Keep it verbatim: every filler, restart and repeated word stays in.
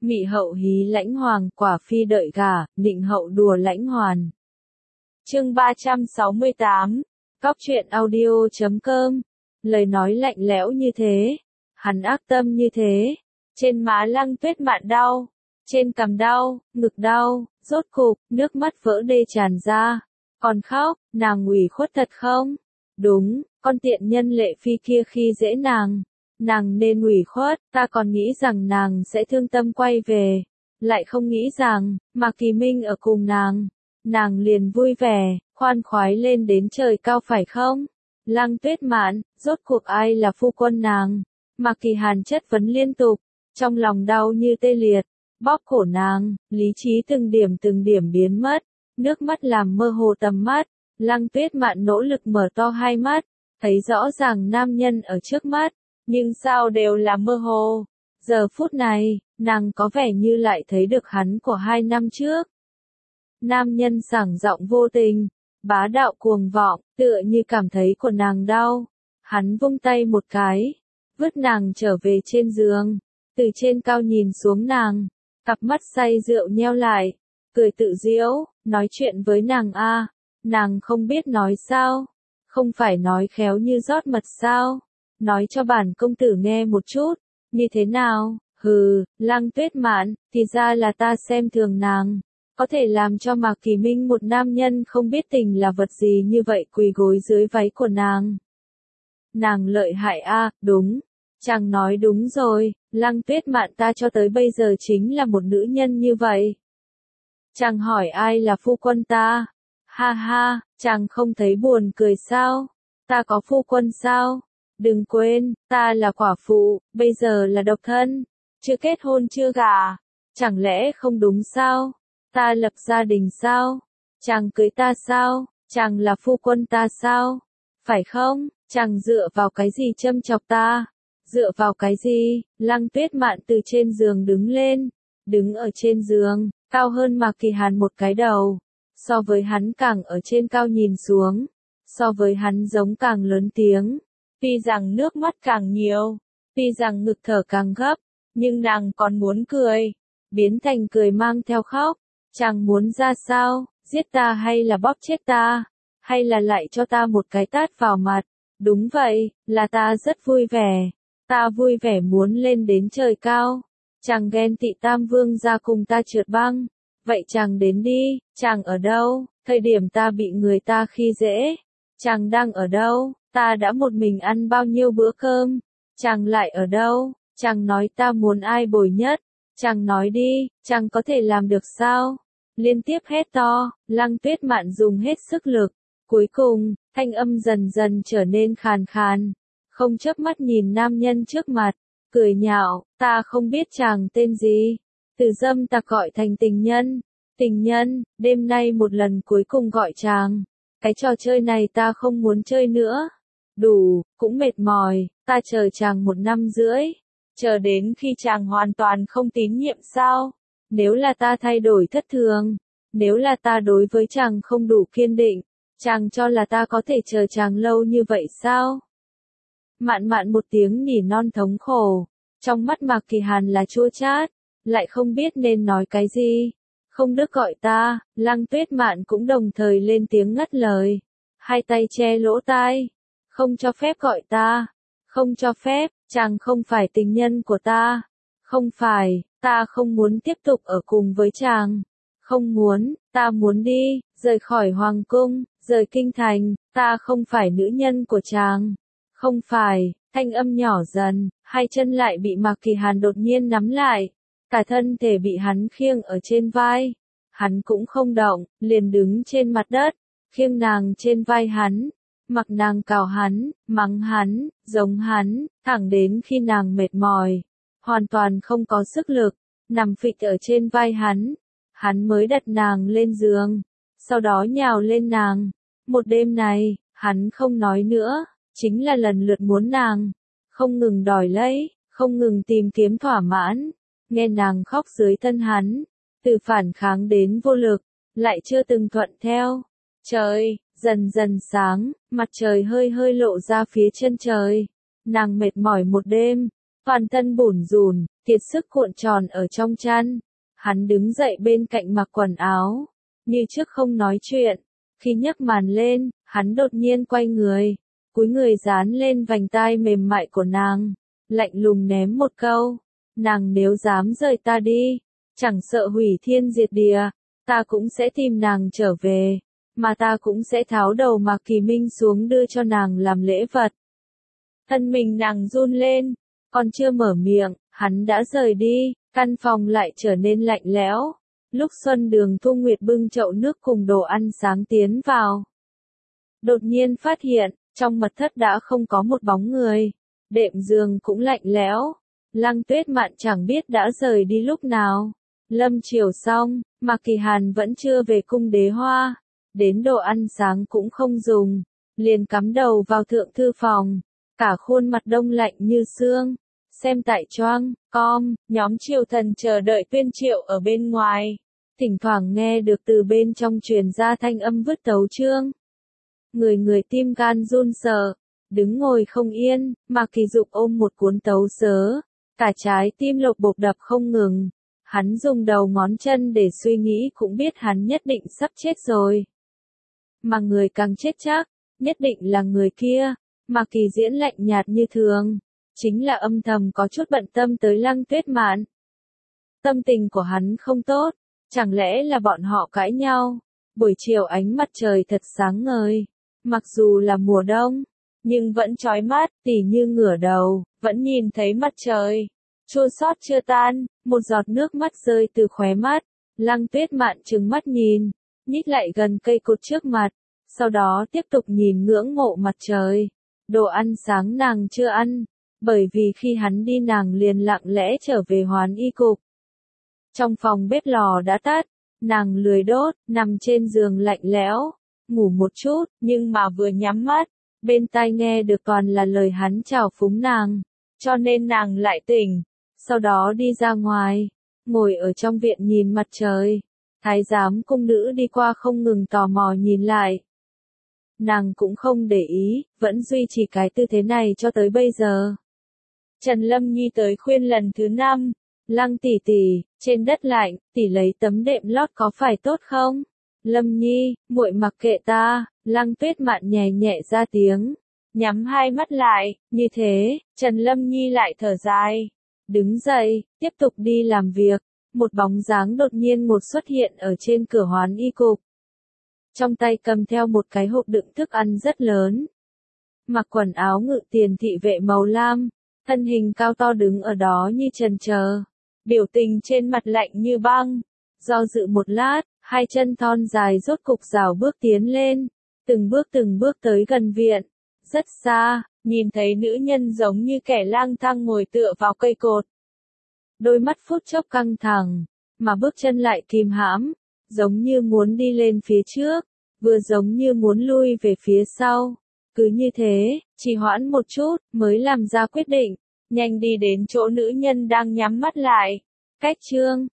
Mị hậu hí lãnh hoàng, quả phi đợi gả, nịnh hậu đùa lãnh hoàn. Chương ba trăm sáu mươi tám, Cóc truyện audio chấm com. Lời nói lạnh lẽo như thế, hắn ác tâm như thế. Trên má Lăng Tuyết Mạn đau, trên cằm đau, ngực đau, rốt cục, nước mắt vỡ đê tràn ra. Còn khóc, nàng ủy khuất thật không? Đúng, con tiện nhân Lệ Phi kia khi dễ nàng. Nàng nên ủy khuất, ta còn nghĩ rằng nàng sẽ thương tâm quay về. Lại không nghĩ rằng, Mạc Kỳ Minh ở cùng nàng. Nàng liền vui vẻ, khoan khoái lên đến trời cao phải không? Lăng Tuyết Mạn, rốt cuộc ai là phu quân nàng? Mạc Kỳ Hàn chất vấn liên tục, trong lòng đau như tê liệt, bóp cổ nàng, lý trí từng điểm từng điểm biến mất, nước mắt làm mơ hồ tầm mắt. Lăng Tuyết Mạn nỗ lực mở to hai mắt, thấy rõ ràng nam nhân ở trước mắt, nhưng sao đều là mơ hồ. Giờ phút này, nàng có vẻ như lại thấy được hắn của hai năm trước. Nam nhân sảng giọng vô tình, bá đạo cuồng vọng, tựa như cảm thấy của nàng đau. Hắn vung tay một cái, vứt nàng trở về trên giường, từ trên cao nhìn xuống nàng, cặp mắt say rượu nheo lại, cười tự giễu, nói chuyện với nàng a, nàng không biết nói sao, không phải nói khéo như rót mật sao, nói cho bản công tử nghe một chút, như thế nào? Hừ, Lăng Tuyết Mạn, thì ra là ta xem thường nàng. Có thể làm cho Mạc Kỳ Minh một nam nhân không biết tình là vật gì như vậy quỳ gối dưới váy của nàng. Nàng lợi hại a, đúng. Chàng nói đúng rồi, Lăng Tuyết Mạn ta cho tới bây giờ chính là một nữ nhân như vậy. Chàng hỏi ai là phu quân ta? Ha ha, chàng không thấy buồn cười sao? Ta có phu quân sao? Đừng quên, ta là quả phụ, bây giờ là độc thân, chưa kết hôn chưa gả. Chẳng lẽ không đúng sao? Ta lập gia đình sao? Chàng cưới ta sao? Chàng là phu quân ta sao? Phải không? Chàng dựa vào cái gì châm chọc ta? Dựa vào cái gì? Lăng Tuyết Mạn từ trên giường đứng lên, đứng ở trên giường, cao hơn Mạc Kỳ Hàn một cái đầu. So với hắn càng ở trên cao nhìn xuống, so với hắn giống càng lớn tiếng. Tuy rằng nước mắt càng nhiều, tuy rằng ngực thở càng gấp, nhưng nàng còn muốn cười, biến thành cười mang theo khóc. Chàng muốn ra sao, giết ta hay là bóp chết ta, hay là lại cho ta một cái tát vào mặt? Đúng vậy, là ta rất vui vẻ, ta vui vẻ muốn lên đến trời cao. Chàng ghen tị Tam Vương ra cùng ta trượt băng, vậy chàng đến đi, chàng ở đâu? Thời điểm ta bị người ta khi dễ, chàng đang ở đâu? Ta đã một mình ăn bao nhiêu bữa cơm, chàng lại ở đâu? Chàng nói ta muốn ai bồi nhất, chàng nói đi, chàng có thể làm được sao? Liên tiếp hét to, Lăng Tuyết Mạn dùng hết sức lực, cuối cùng, thanh âm dần dần trở nên khàn khàn, không chớp mắt nhìn nam nhân trước mặt, cười nhạo, ta không biết chàng tên gì, từ dâm tặc gọi thành tình nhân, tình nhân, đêm nay một lần cuối cùng gọi chàng, cái trò chơi này ta không muốn chơi nữa, đủ, cũng mệt mỏi, ta chờ chàng một năm rưỡi, chờ đến khi chàng hoàn toàn không tín nhiệm sao? Nếu là ta thay đổi thất thường, nếu là ta đối với chàng không đủ kiên định, chàng cho là ta có thể chờ chàng lâu như vậy sao? Mạn Mạn một tiếng nỉ non thống khổ, trong mắt Mạc Kỳ Hàn là chua chát, lại không biết nên nói cái gì. Không được gọi ta, Lăng Tuyết Mạn cũng đồng thời lên tiếng ngắt lời, hai tay che lỗ tai, không cho phép gọi ta, không cho phép, chàng không phải tình nhân của ta, không phải. Ta không muốn tiếp tục ở cùng với chàng. Không muốn, ta muốn đi, rời khỏi hoàng cung, rời kinh thành, ta không phải nữ nhân của chàng. Không phải, thanh âm nhỏ dần, hai chân lại bị Mạc Kỳ Hàn đột nhiên nắm lại. Cả thân thể bị hắn khiêng ở trên vai. Hắn cũng không động, liền đứng trên mặt đất, khiêng nàng trên vai hắn. Mặc nàng cào hắn, mắng hắn, giống hắn, thẳng đến khi nàng mệt mỏi. Hoàn toàn không có sức lực, nằm phịch ở trên vai hắn, hắn mới đặt nàng lên giường, sau đó nhào lên nàng. Một đêm này, hắn không nói nữa, chính là lần lượt muốn nàng, không ngừng đòi lấy, không ngừng tìm kiếm thỏa mãn, nghe nàng khóc dưới thân hắn, từ phản kháng đến vô lực, lại chưa từng thuận theo. Trời, dần dần sáng, mặt trời hơi hơi lộ ra phía chân trời, nàng mệt mỏi một đêm. toàn thân bủn rủn, kiệt sức cuộn tròn ở trong chăn. Hắn đứng dậy bên cạnh mặc quần áo, như trước không nói chuyện. Khi nhấc màn lên, hắn đột nhiên quay người, cúi người dán lên vành tai mềm mại của nàng, lạnh lùng ném một câu, nàng nếu dám rời ta đi, chẳng sợ hủy thiên diệt địa, ta cũng sẽ tìm nàng trở về, mà ta cũng sẽ tháo đầu Mạc Kỳ Minh xuống đưa cho nàng làm lễ vật. Thân mình nàng run lên, còn chưa mở miệng, hắn đã rời đi, căn phòng lại trở nên lạnh lẽo. Lúc Xuân Đường Thu Nguyệt bưng chậu nước cùng đồ ăn sáng tiến vào, đột nhiên phát hiện, trong mật thất đã không có một bóng người, đệm giường cũng lạnh lẽo. Lăng Tuyết Mạn chẳng biết đã rời đi lúc nào. Lâm chiều xong, Mạc Kỳ Hàn vẫn chưa về cung Đế Hoa, đến đồ ăn sáng cũng không dùng, liền cắm đầu vào thượng thư phòng, cả khuôn mặt đông lạnh như xương. Xem tại choang, com, nhóm triều thần chờ đợi tuyên triệu ở bên ngoài, thỉnh thoảng nghe được từ bên trong truyền ra thanh âm vứt tấu chương. Người người tim gan run sợ, đứng ngồi không yên, Mạc Kỳ Dục ôm một cuốn tấu sớ, cả trái tim lộc bộc đập không ngừng. Hắn dùng đầu ngón chân để suy nghĩ cũng biết hắn nhất định sắp chết rồi. Mà người càng chết chắc, nhất định là người kia. Mạc Kỳ diễn lạnh nhạt như thường, chính là âm thầm có chút bận tâm tới Lăng Tuyết Mạn. Tâm tình của hắn không tốt, chẳng lẽ là bọn họ cãi nhau. Buổi chiều ánh mặt trời thật sáng ngời, mặc dù là mùa đông, nhưng vẫn chói mắt, tỉ như ngửa đầu, vẫn nhìn thấy mặt trời. Chua xót chưa tan, một giọt nước mắt rơi từ khóe mắt. Lăng Tuyết Mạn trừng mắt nhìn, nhích lại gần cây cột trước mặt, sau đó tiếp tục nhìn ngưỡng mộ mặt trời. Đồ ăn sáng nàng chưa ăn, bởi vì khi hắn đi nàng liền lặng lẽ trở về Hoán Y cục. Trong phòng bếp lò đã tắt, nàng lười đốt, nằm trên giường lạnh lẽo, ngủ một chút, nhưng mà vừa nhắm mắt, bên tai nghe được toàn là lời hắn chào phúng nàng, cho nên nàng lại tỉnh. Sau đó đi ra ngoài, ngồi ở trong viện nhìn mặt trời. Thái giám cung nữ đi qua không ngừng tò mò nhìn lại. Nàng cũng không để ý, vẫn duy trì cái tư thế này cho tới bây giờ. Trần Lâm Nhi tới khuyên lần thứ năm, Lăng tỷ tỷ, trên đất lạnh, tỷ lấy tấm đệm lót có phải tốt không? Lâm Nhi, muội mặc kệ ta. Lăng Tuyết Mạn nhẹ nhẹ ra tiếng, nhắm hai mắt lại, như thế, Trần Lâm Nhi lại thở dài, đứng dậy, tiếp tục đi làm việc. Một bóng dáng đột nhiên một xuất hiện ở trên cửa Hoán Y cục. Trong tay cầm theo một cái hộp đựng thức ăn rất lớn. Mặc quần áo ngự tiền thị vệ màu lam, thân hình cao to đứng ở đó như chần chờ, biểu tình trên mặt lạnh như băng. Do dự một lát, hai chân thon dài rốt cục rảo bước tiến lên, từng bước từng bước tới gần viện. Rất xa, nhìn thấy nữ nhân giống như kẻ lang thang ngồi tựa vào cây cột. Đôi mắt phút chốc căng thẳng, mà bước chân lại kìm hãm, giống như muốn đi lên phía trước, vừa giống như muốn lui về phía sau. Cứ như thế, trì hoãn một chút, mới làm ra quyết định, nhanh đi đến chỗ nữ nhân đang nhắm mắt lại. Cách chương